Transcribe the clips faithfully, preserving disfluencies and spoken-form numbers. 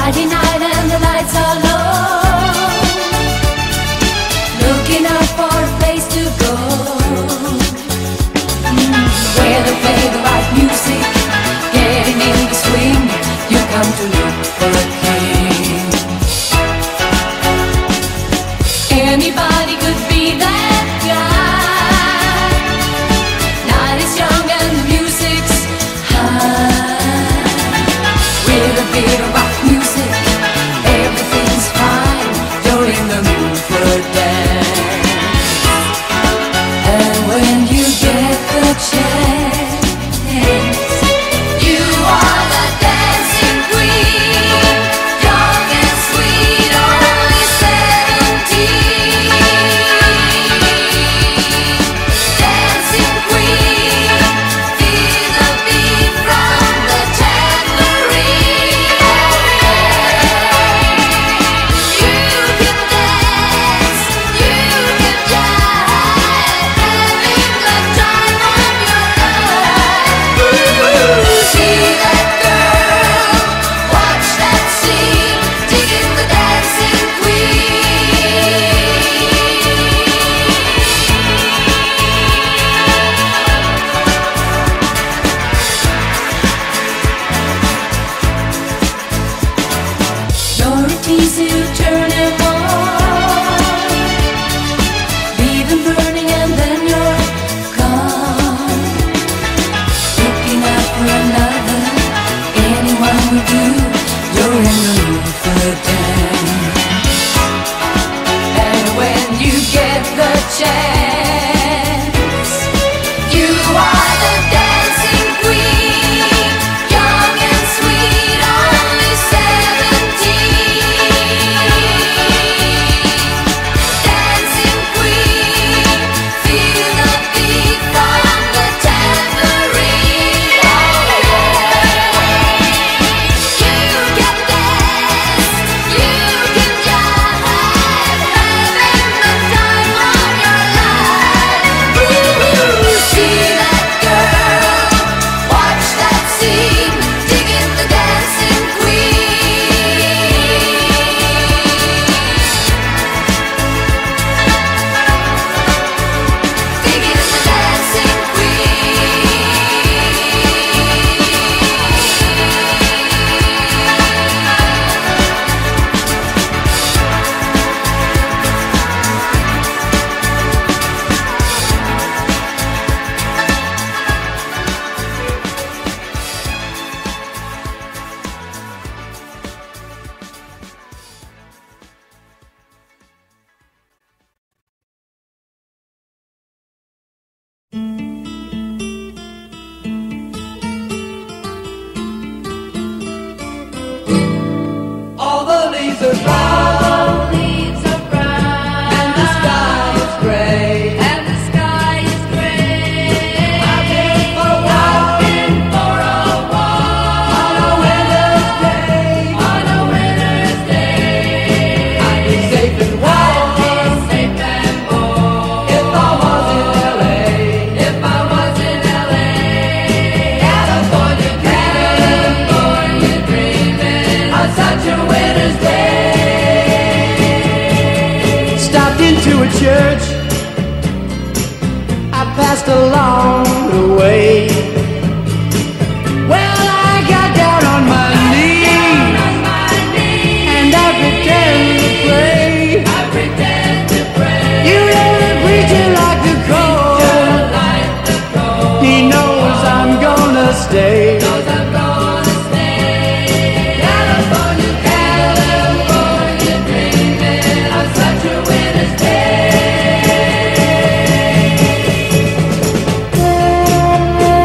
Friday night and the lights are low, looking out for a place to go, mm, where they play the right music, getting in the swing. You come to look for a king. Anybody could be that guy. Night is young and the music's high. With a bit of rock music, everything's fine. You're in the mood for a dance. And when you get the chance, you are the dancing queen, young and sweet, only seventeen. Dancing queen, feel the beat from the tambourine. You can dance, you can jive, having the time of your life. See that girl, watch that scene, digging the dancing queen. You're a tease you turn him on, leave him burning and then you're gone. Looking out for another, anyone will do. You're in the mood for a dance. And when you get the chance, you are the dancing queen, young and sweet, only seventeen. Dancing queen, feel the beat from the tambourine. You can dance, you can jive, having the time of your life. See that girl, watch that scene, digging the dancing queen. Digging the dancing All the leaves are brown, leaves are brown, and the sky is gray. and the sky is gray. I've been for a walk for a walk on a winter's day. on a winter's day. I'd be safe and warm Safe and warm if I was in L A. if I was in L A. California dreaming, California dreaming on such a winter's day. Stopped into a church, I passed along the way. Well, I got down on my knees on my knees. and I pretend to pray. I pretend to pray. You know the preacher like the cold, Like the cold. he knows I'm gonna stay. Knows I'm gonna stay. California, California dreaming on such a winter's day.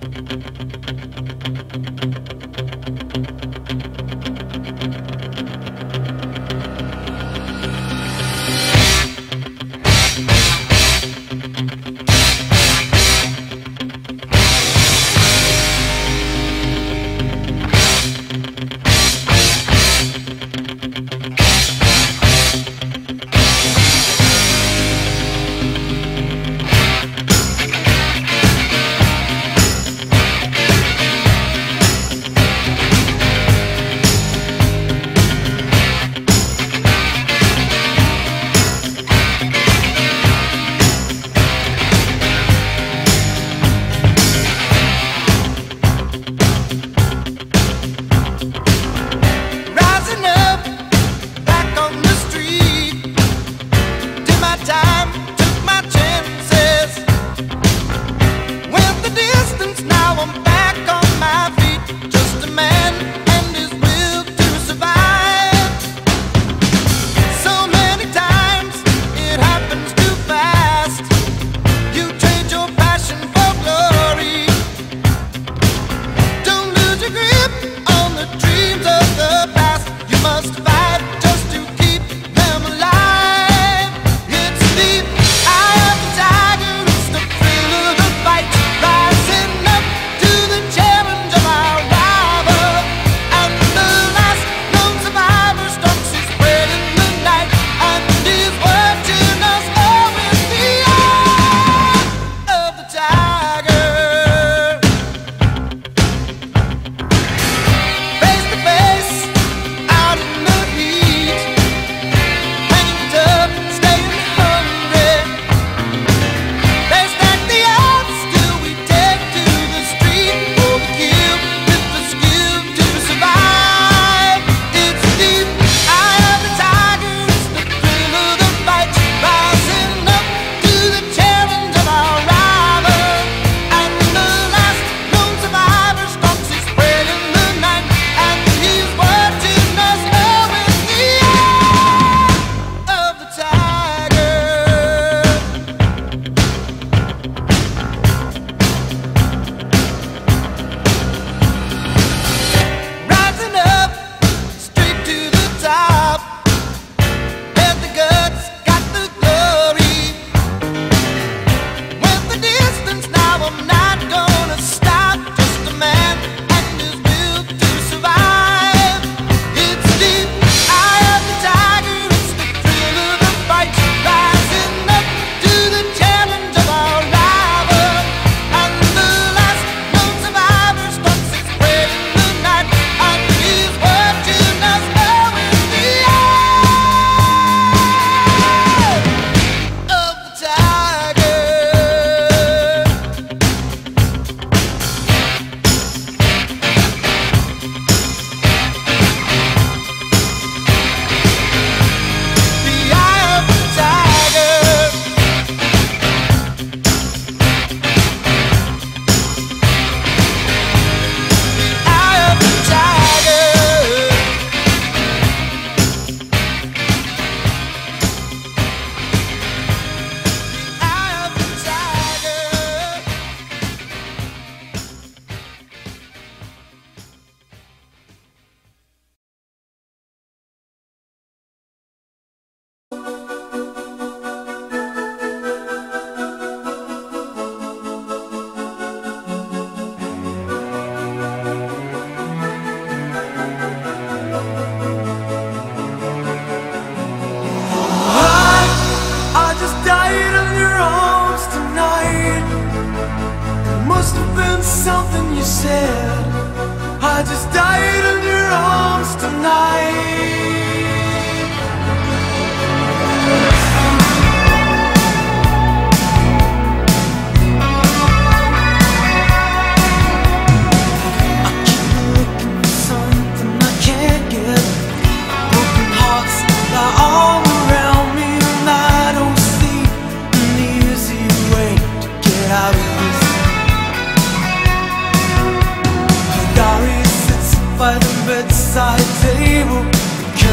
by the bedside table,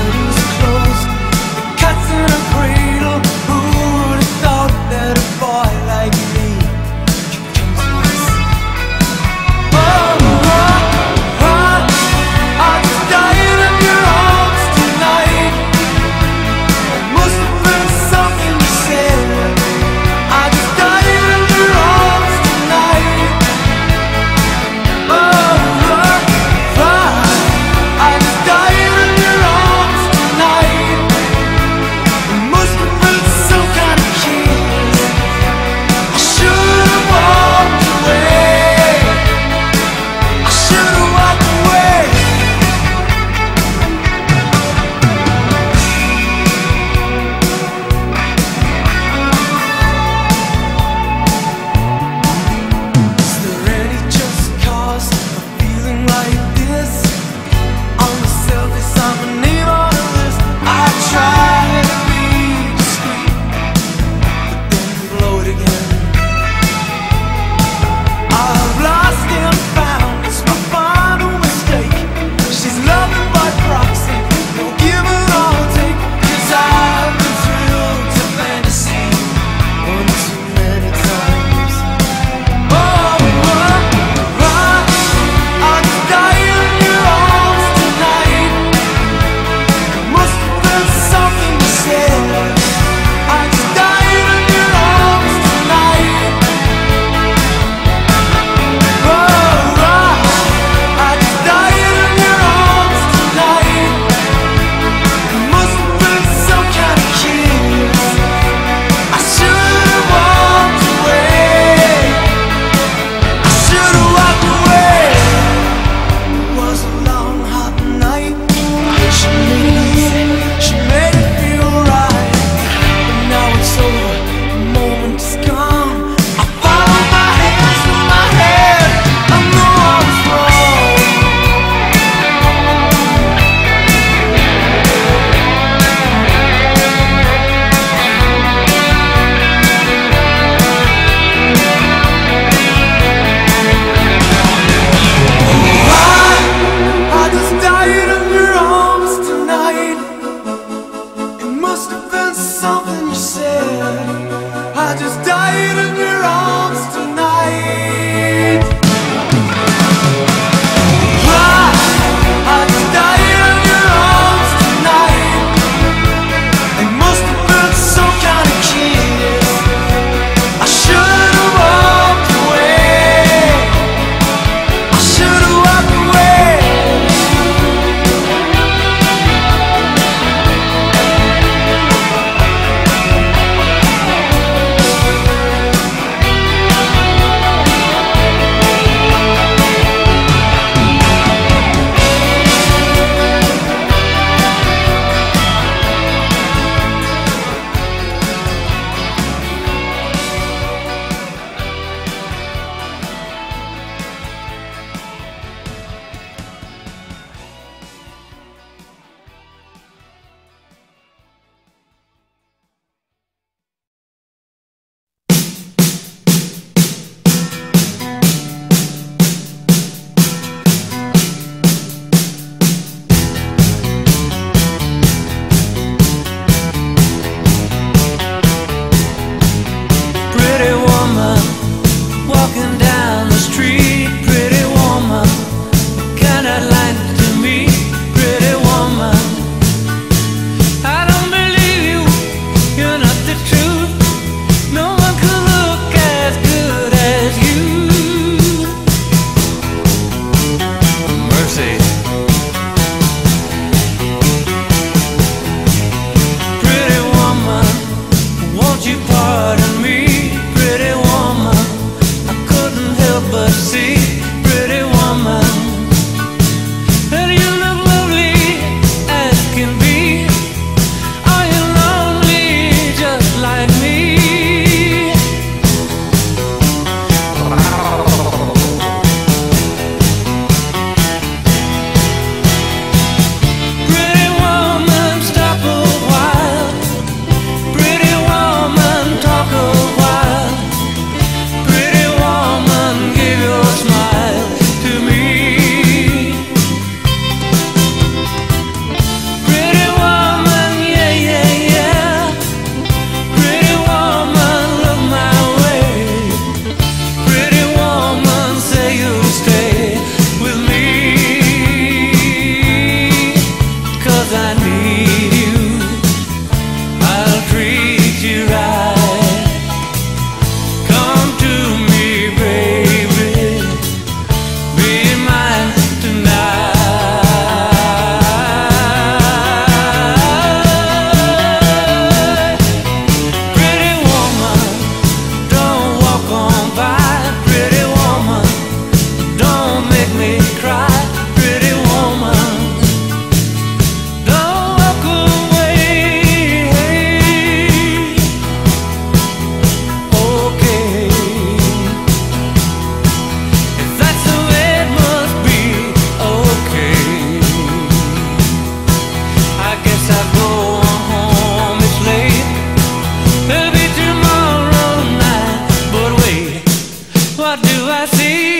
what do I see?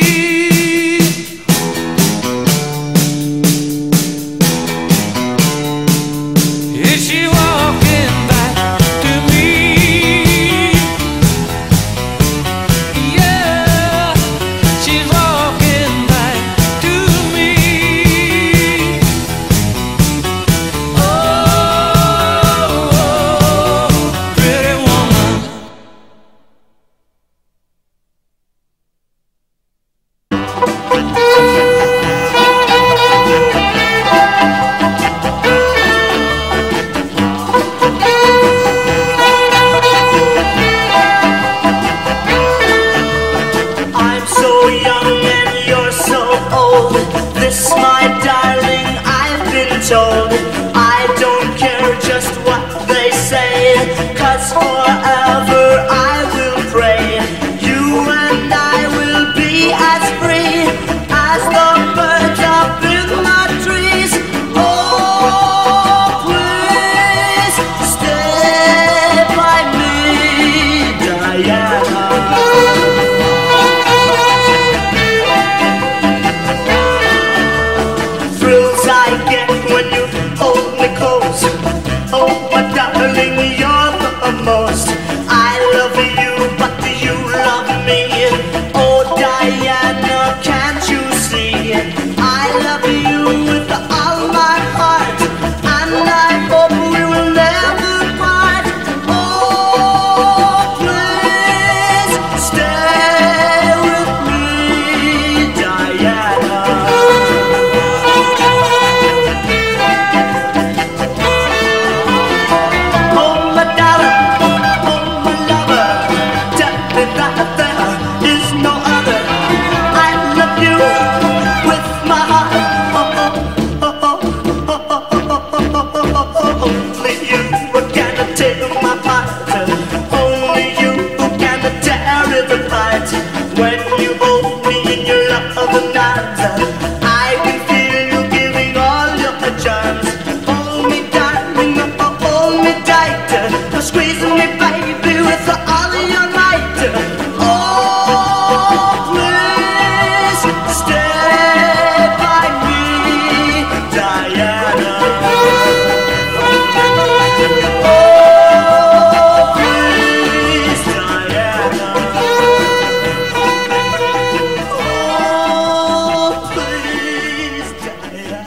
Is she walking back to me? Yeah, she's walking back to me. Oh, oh, pretty woman. I'm so young and you're so old. This, my darling, I've been told. I don't care just what they say, 'cause forever I will pray. You and I will be as free as the birds up in the trees. Oh, please stay by me, Diana. Thrills I get when you hold me close. Oh, my darling, you're the most. I love you, but do you love me? Oh, Diana, can't you see? I love you with all my heart, and I hope we will never part. Oh, please stay with me, Diana. Oh, my darling, oh, my lover, tell me that there is no other. I love you with my heart. Oh, oh, oh, oh, oh, oh, oh, oh, oh. Only you can take my heart. Only you can tear it apart. When you hold me in your loving arms, I can feel you giving all your charms. Hold me, darling, oh, hold me tight. Squeeze me, baby, with all of your might. Oh, please stay by me, Diana. Oh, please, Diana. Oh, please, Diana.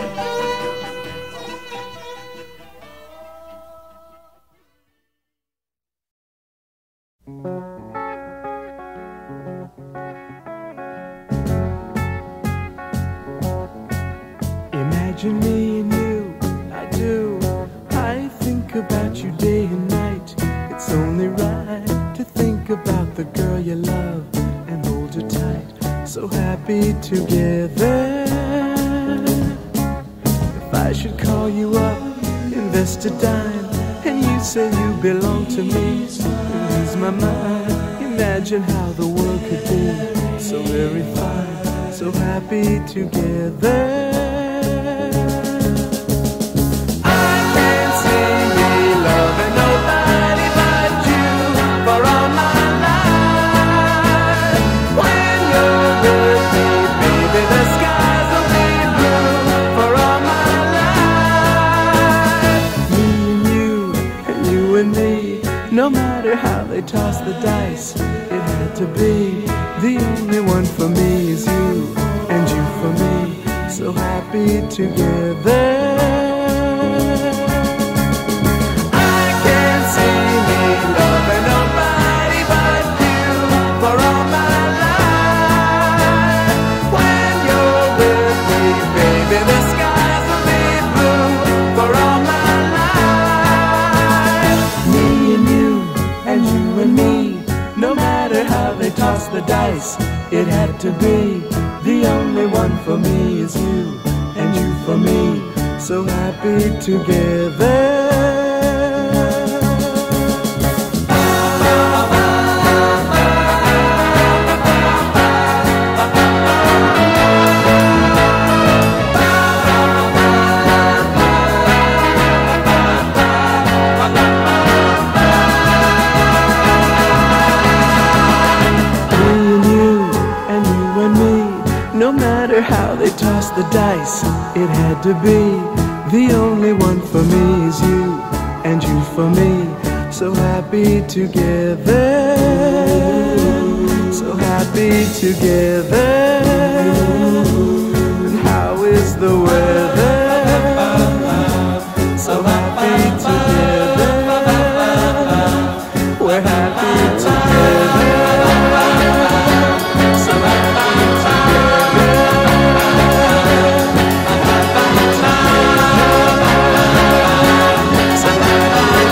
Imagine me and you, I do. I think about you day and night. It's only right to think about the girl you love and hold her tight. So happy together. If I should call you up, invest a dime, and you say you belong to me, lose my mind. Imagine how the world could be so very fine, so happy together. I can't see me loving nobody but you for all my life. When you're with me, baby, the skies will be blue for all my life. Me and you, and you and me, no matter how they toss the dice, it had to be. The only one for me is you, and you for me, so happy together. I can't see me loving nobody but you for all my life. When you're with me, baby, the skies will be blue for all my life. Me and you, and you and me, no matter how they toss the dice, it had to be. The only one for me is you, and you for me, so happy together. Me and you, matter how they toss the dice, it had to be. The only one for me is you, and you for me. So happy together, so happy together. And how is the weather? So happy together, we're happy together. So happy together. So happy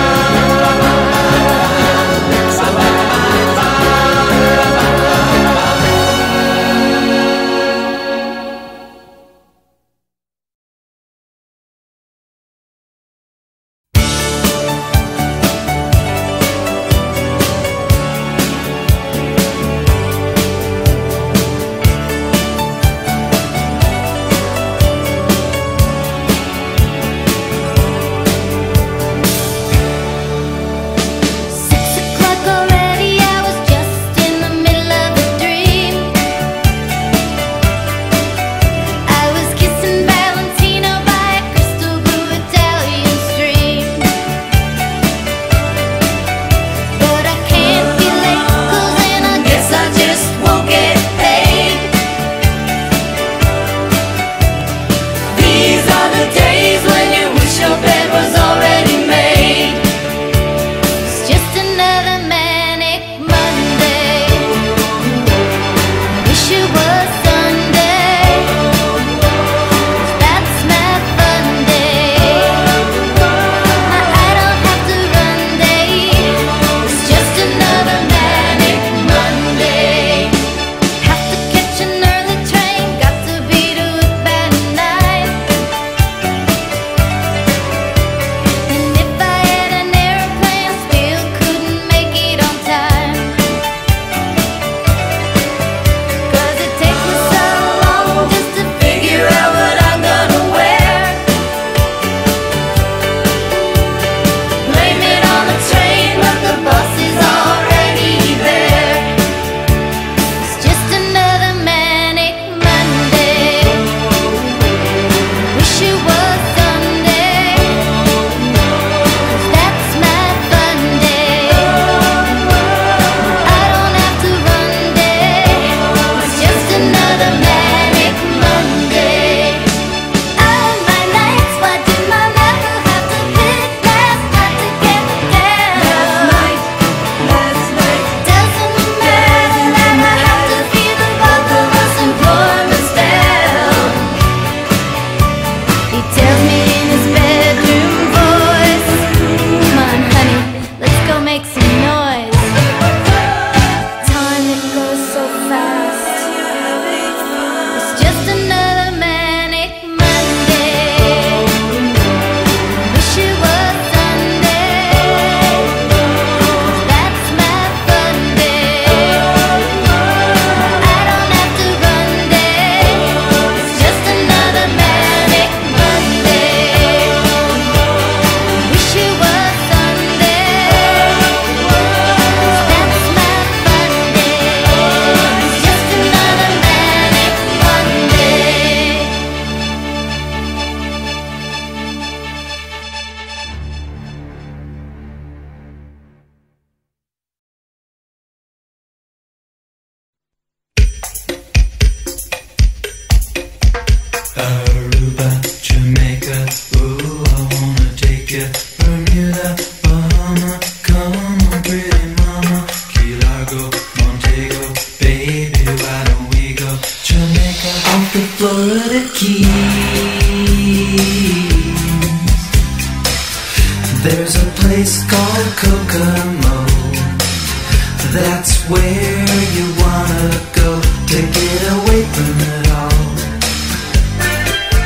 There's a place called Kokomo. That's where you wanna go to get away from it all.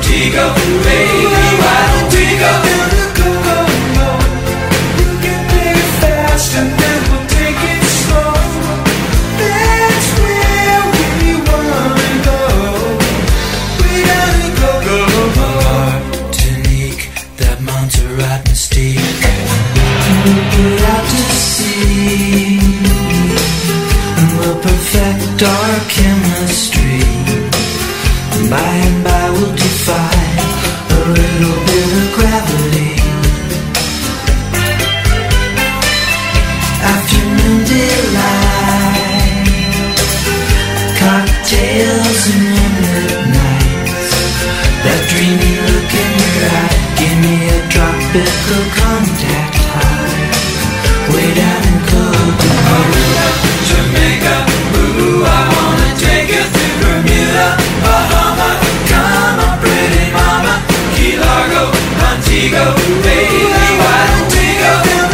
Montego, baby, why don't we go? You can take it fast and then we'll take it slow. That's where we wanna go. We gotta go, go, go. Martinique, that Montserrat mystique. We'll put out to sea, and we'll perfect our chemistry. By and by we'll defy a little bit of gravity. Afternoon delight, cocktails and moonlit nights. That dreamy look in your eye, give me a tropical contact high. Way down in Copenhagen, Jamaica, ooh, I wanna take you to Bermuda, Bahama, come on, pretty mama, Key Largo, Montego, baby, why don't we go?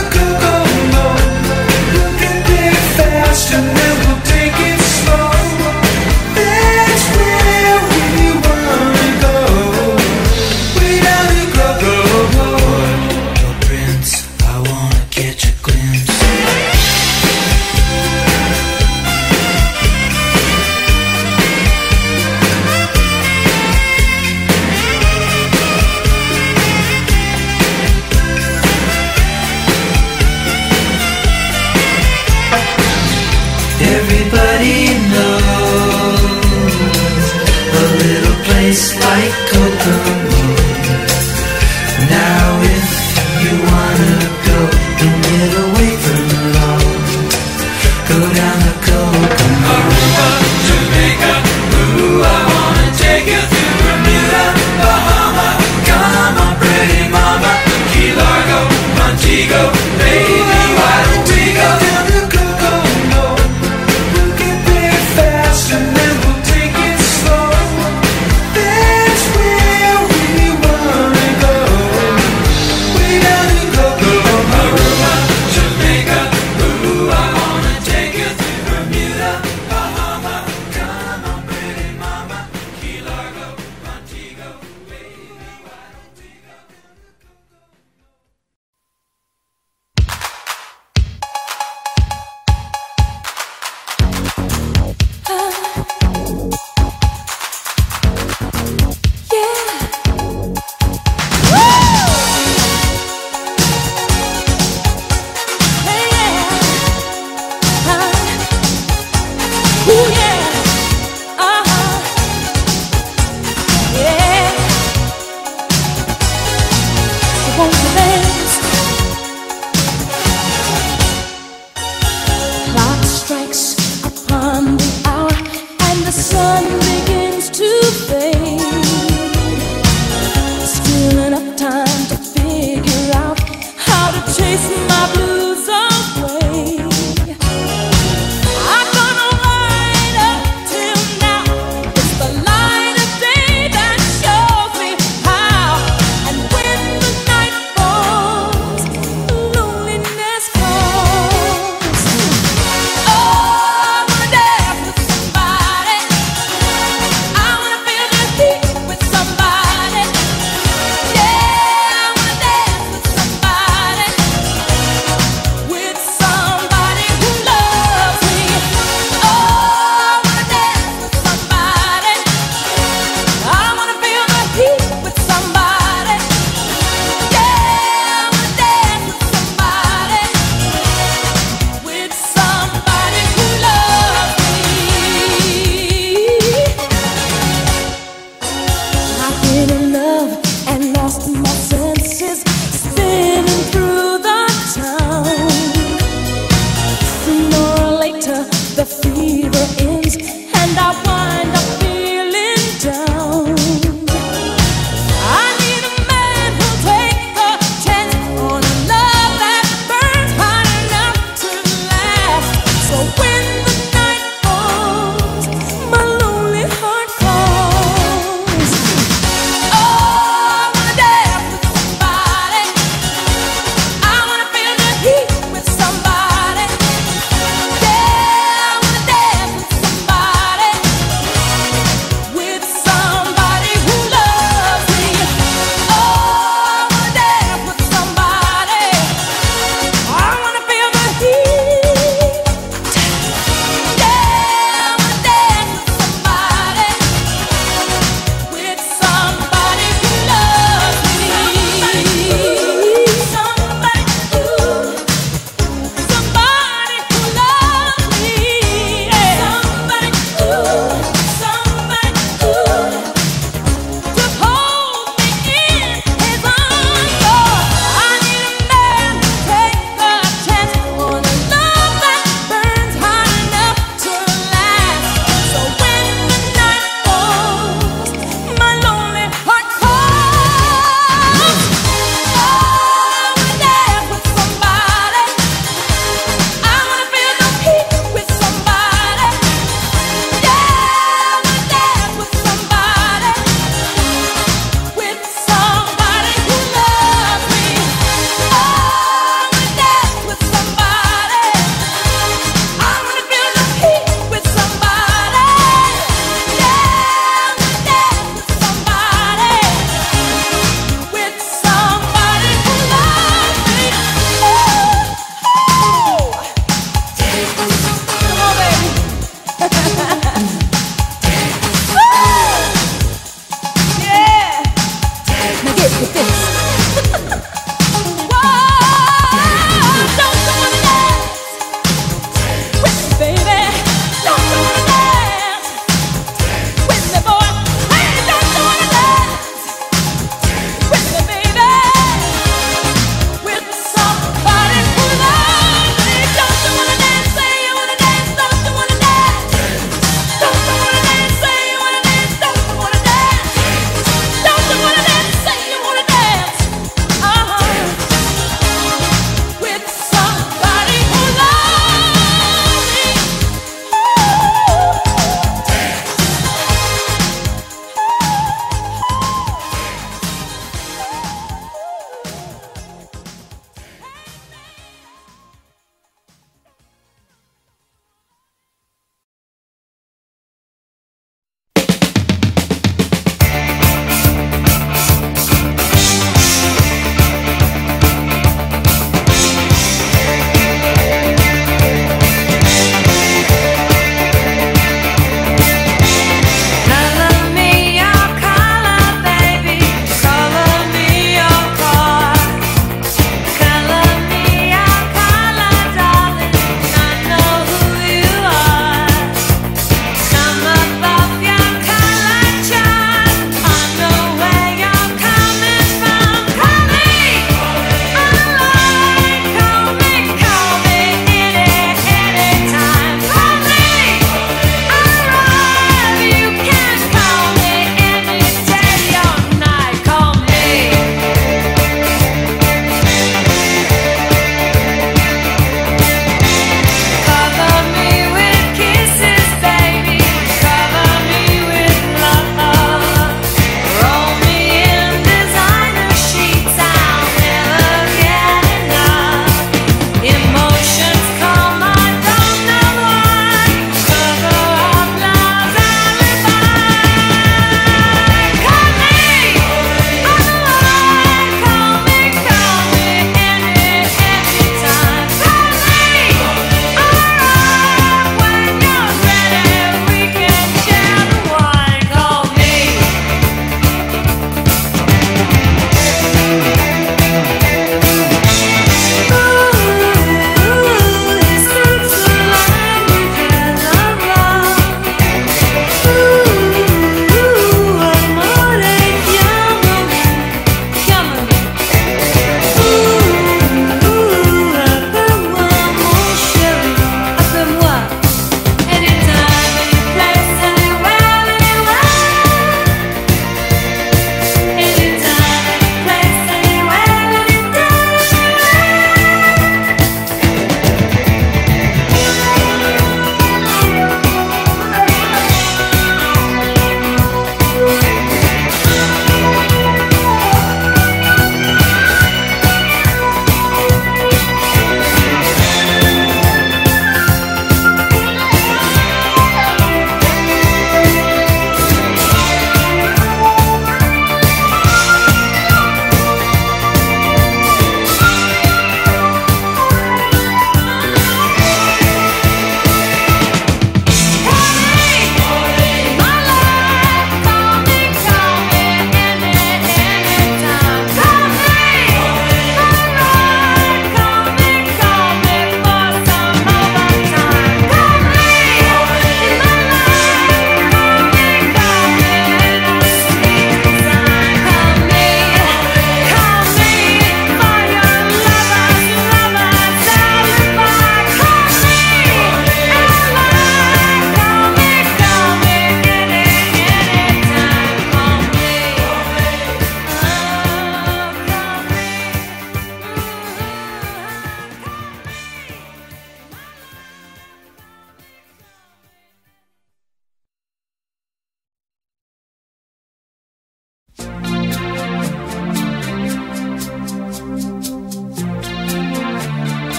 Fast and then we'll take it slow. That's where we wanna go. We gotta go, go, go. oh Prince, I wanna catch a glimpse. Everybody knows a little place like Kokomo. Now if you wanna go and get away from it all, go down to Kokomo. Aruba, Jamaica, ooh, I wanna take you to Bermuda, Bahama, come on, pretty mama, Key Largo, Montego, baby, why don't we go? Fast and then we'll take it slow. That's where we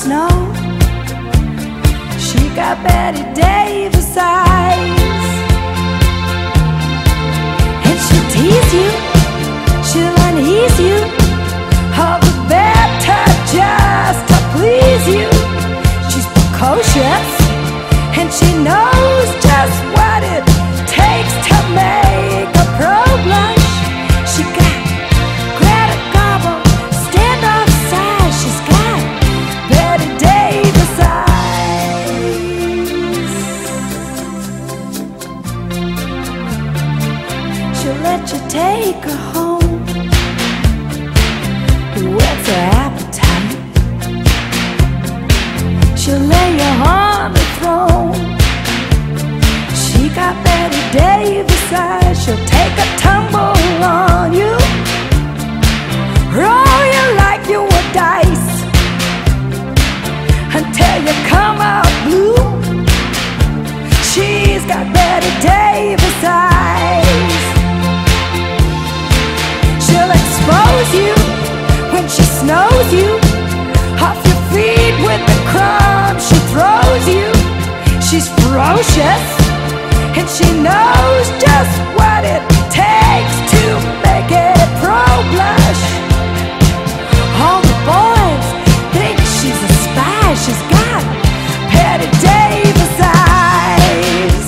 snow. She got Betty Davis eyes, and she'll tease you, she'll unease you, all the better just to please you. She's precocious, and she knows just what it takes to make a pro blush. She got Greta Garbo, standoff size. She's got Betty Davis eyes. She'll let you take her home, whet's her appetite. She'll lay you on the throne. She got Betty Davis eyes. She'll take a tumble on you, roll you like you were dice, until you come out blue. She's got Betty Davis eyes. She'll expose you when she snows you off your feet with the crumbs she throws you. She's ferocious, and she knows just what it takes to make it pro blush. All the boys think she's a spy. She's got Betty Davis eyes.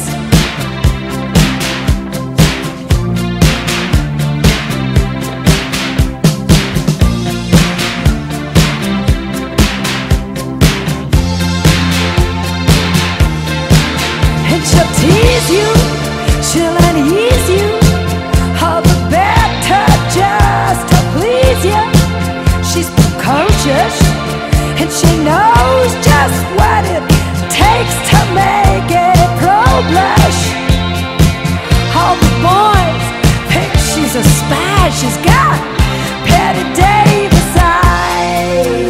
And she'll tease you, she'll unease you, all the better just to please you. She's precocious, and she knows just what it takes to make it pro blush. All the boys think she's a spy. She's got Betty Davis eyes.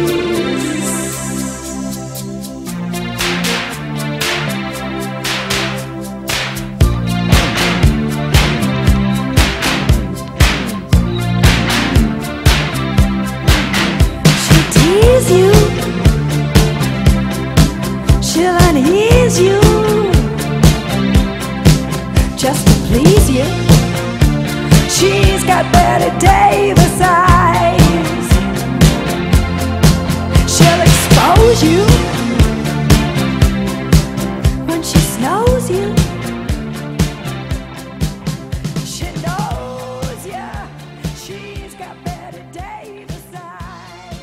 You, she'll unease you just to please you. She's got Betty Davis eyes. She'll expose you when she snows you. She knows ya. She's got Betty Davis eyes.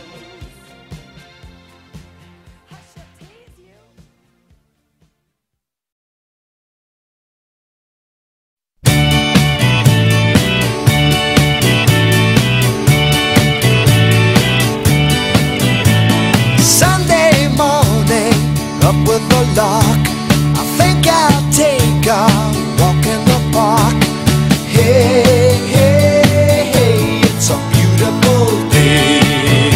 With a lock, I think I'll take a walk in the park. Hey, hey, hey, it's a beautiful day.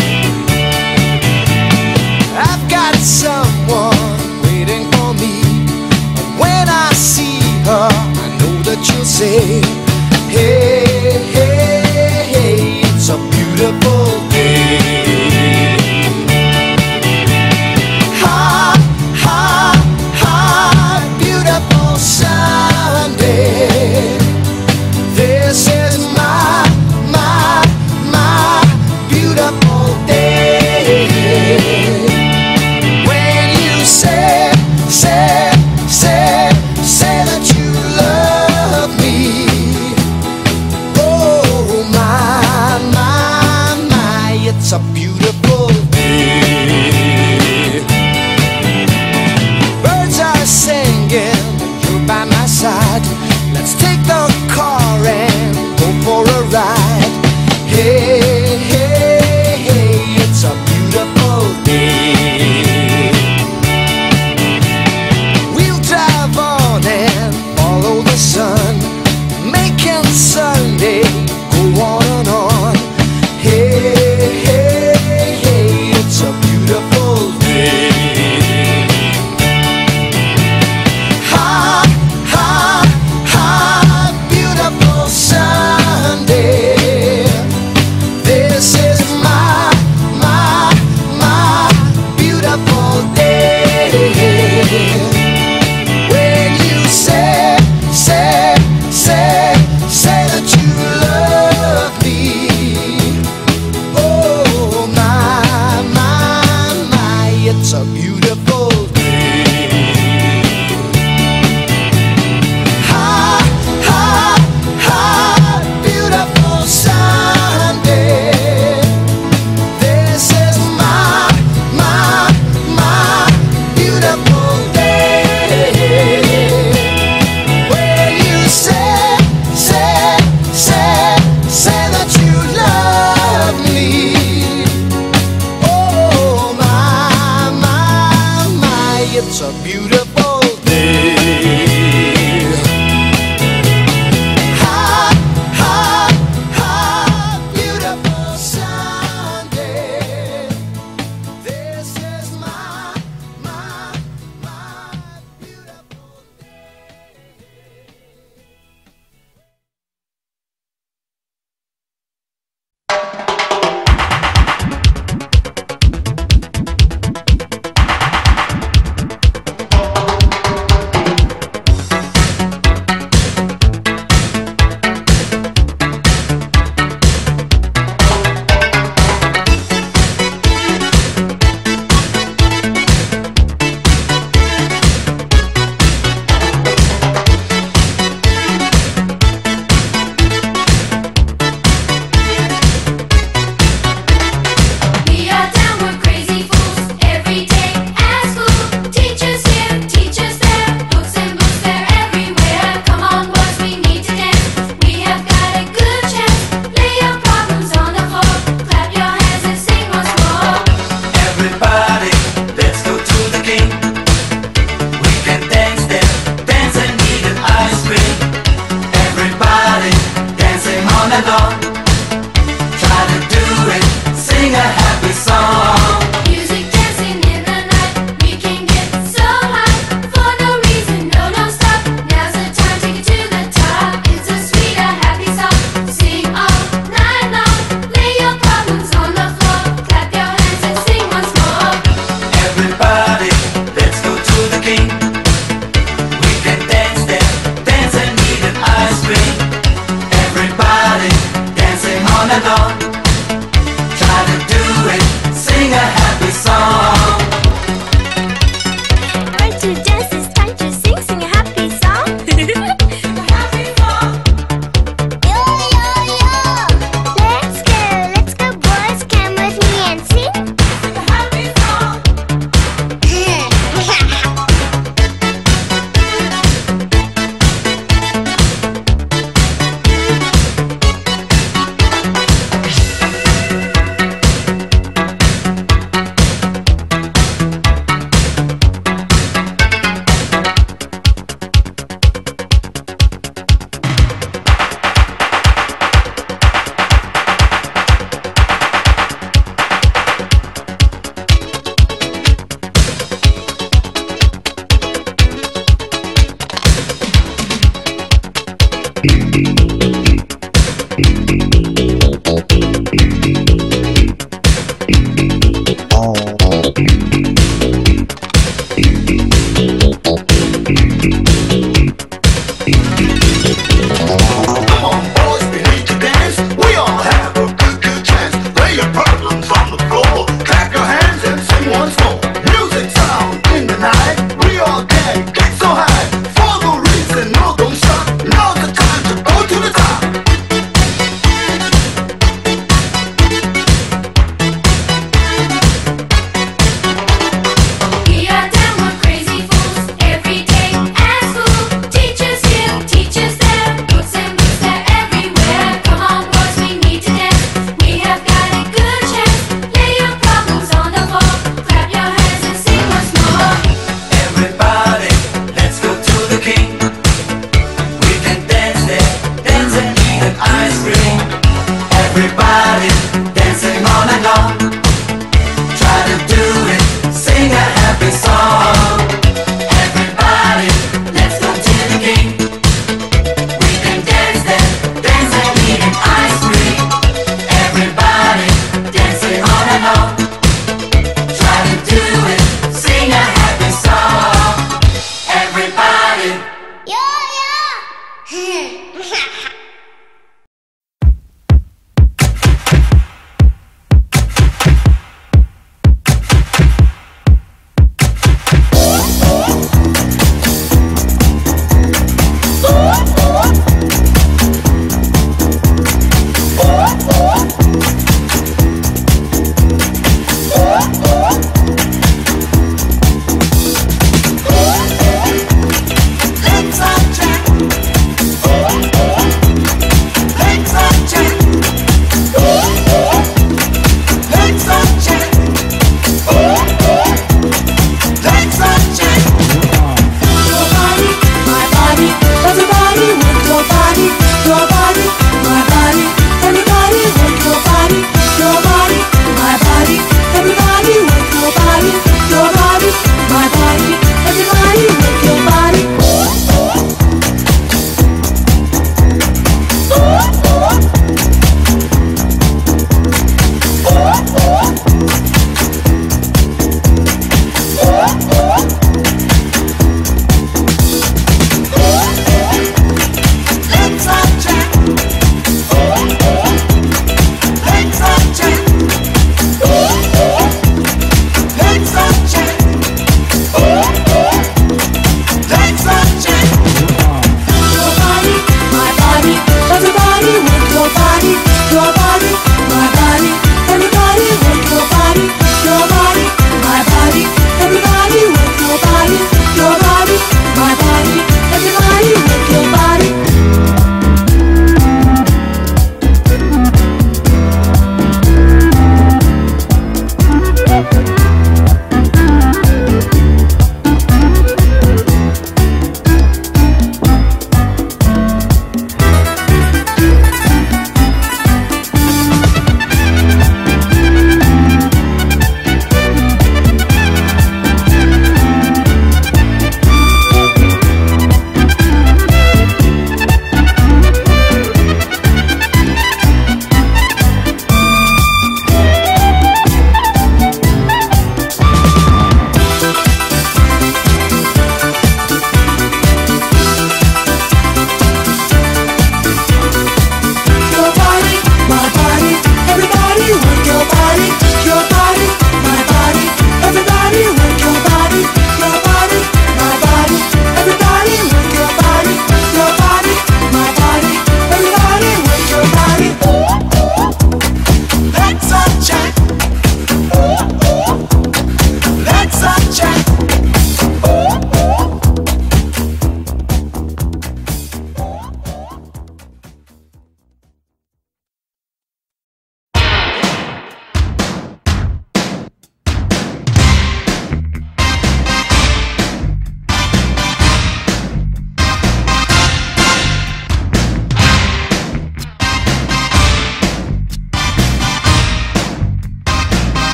I've got someone waiting for me. When I see her, I know that you'll say, hey, hey, hey, it's a beautiful day. Sunday, this is my, my, my beautiful day. When you say, say, say, say that you love me, We are down with crazy fools every day. Ask who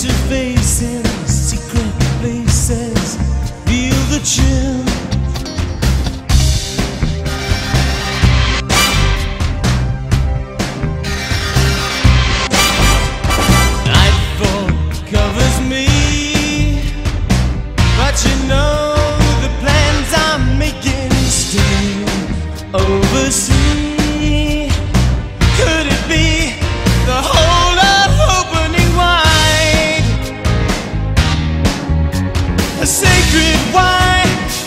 to face in secret places, feel the chill. Nightfall covers me, but you know the plans I'm making still oversee. Could it be the whole of opening wide? A sacred wine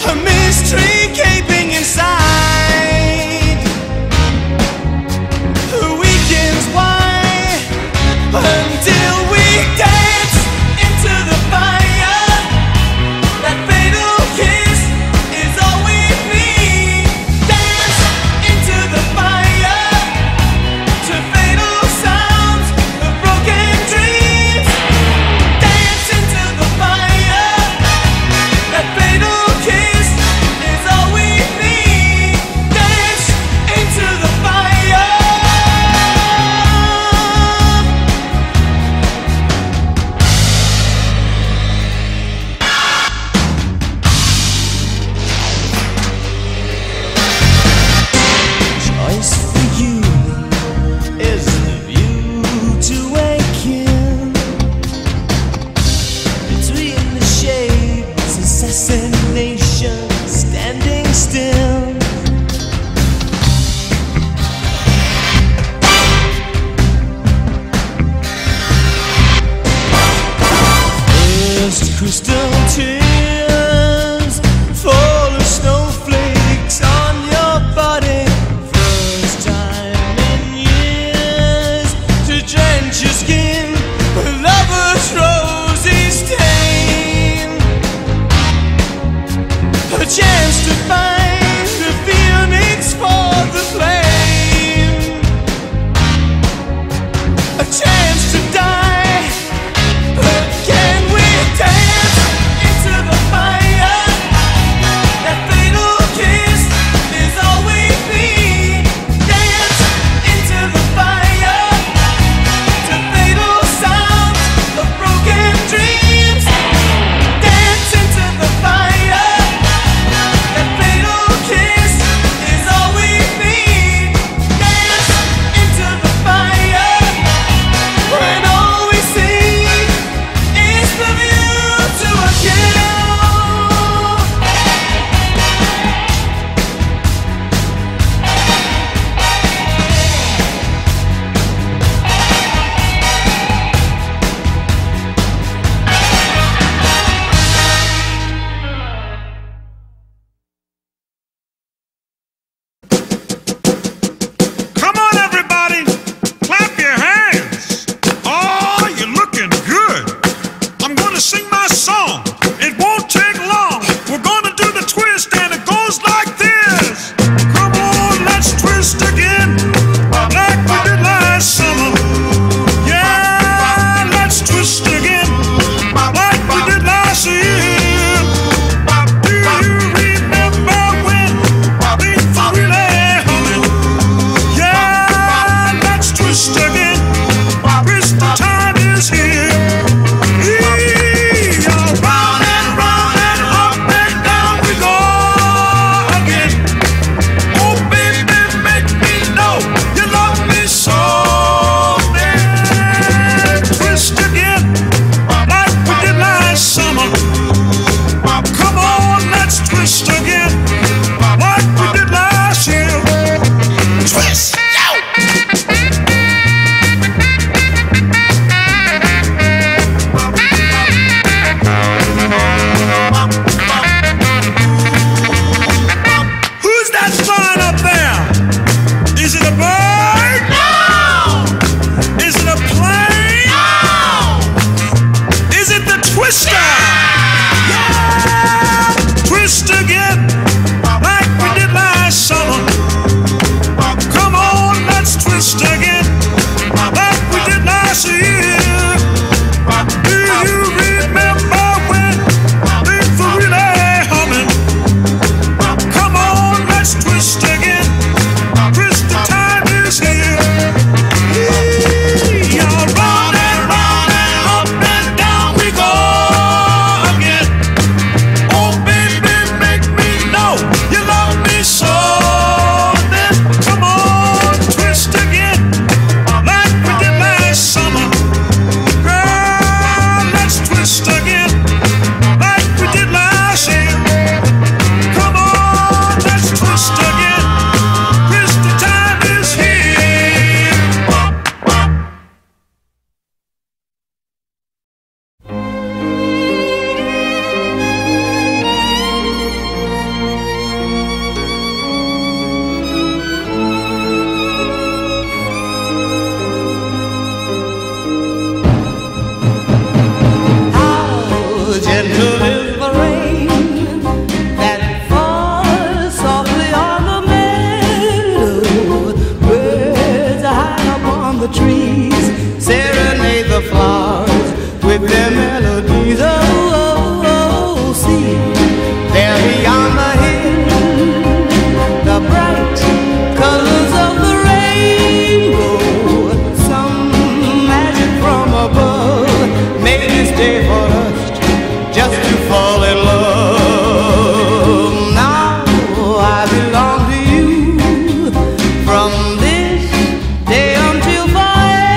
trees, serenade the flowers with their melodies. Oh, oh, oh, see, there beyond the hill, the bright colors of the rainbow. Some magic from above made this day for us just to fall in love. Now I belong to you from this day until forever.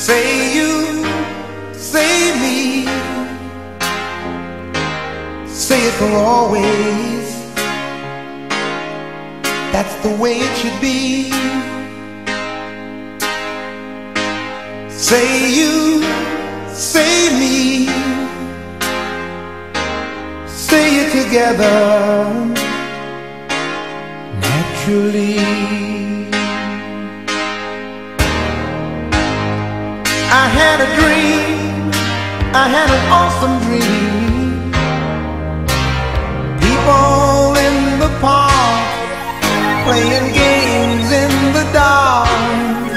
Say you, say me, say it for always. That's the way it should be. Say you, say me, say it together naturally. I had a dream, I had an awesome dream. People in the park playing games in the dark,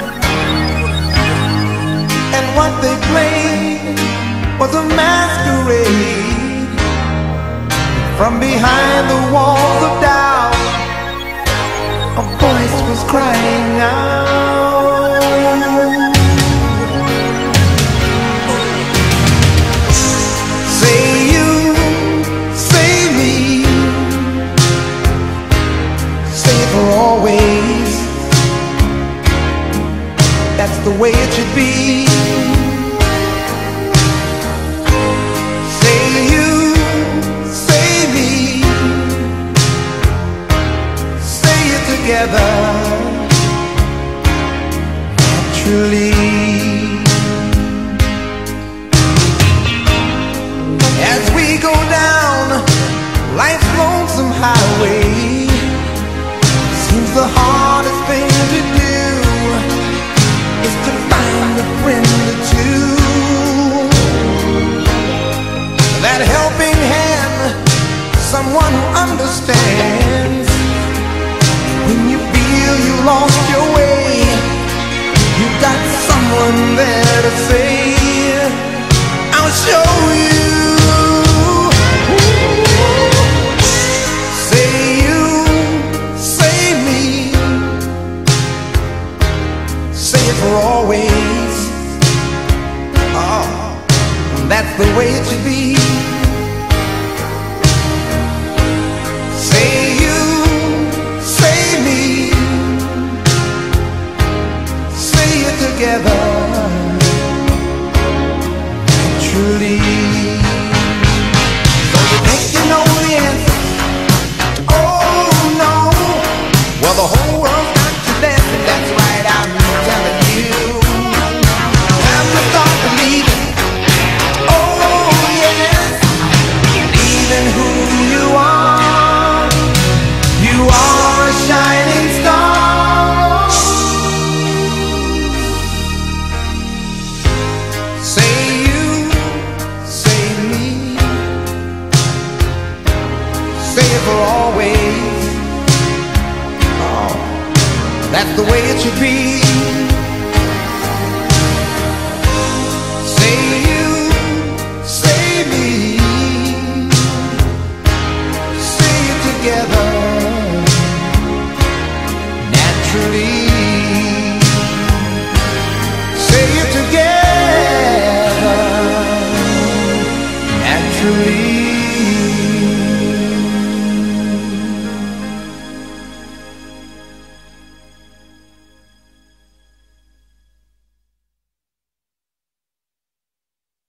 and what they played was a masquerade. From behind the walls of doubt, a voice was crying out. Always, that's the way it should be. Say you, say me, say it together naturally. As we go down life's lonesome highway, the hardest thing to do is to find a friend or two. That helping hand, someone who understands. When you feel you lost your way, you've got someone there to say, I'll show you. For always, oh, that's the way it should be. Say you, say me, say it together naturally. So you think you know the answer? Oh no, well the whole world's got to dance, and that's right, I'm telling you. For always, oh, that's the way it should be. Say you, say me, say it together naturally. Say it together naturally.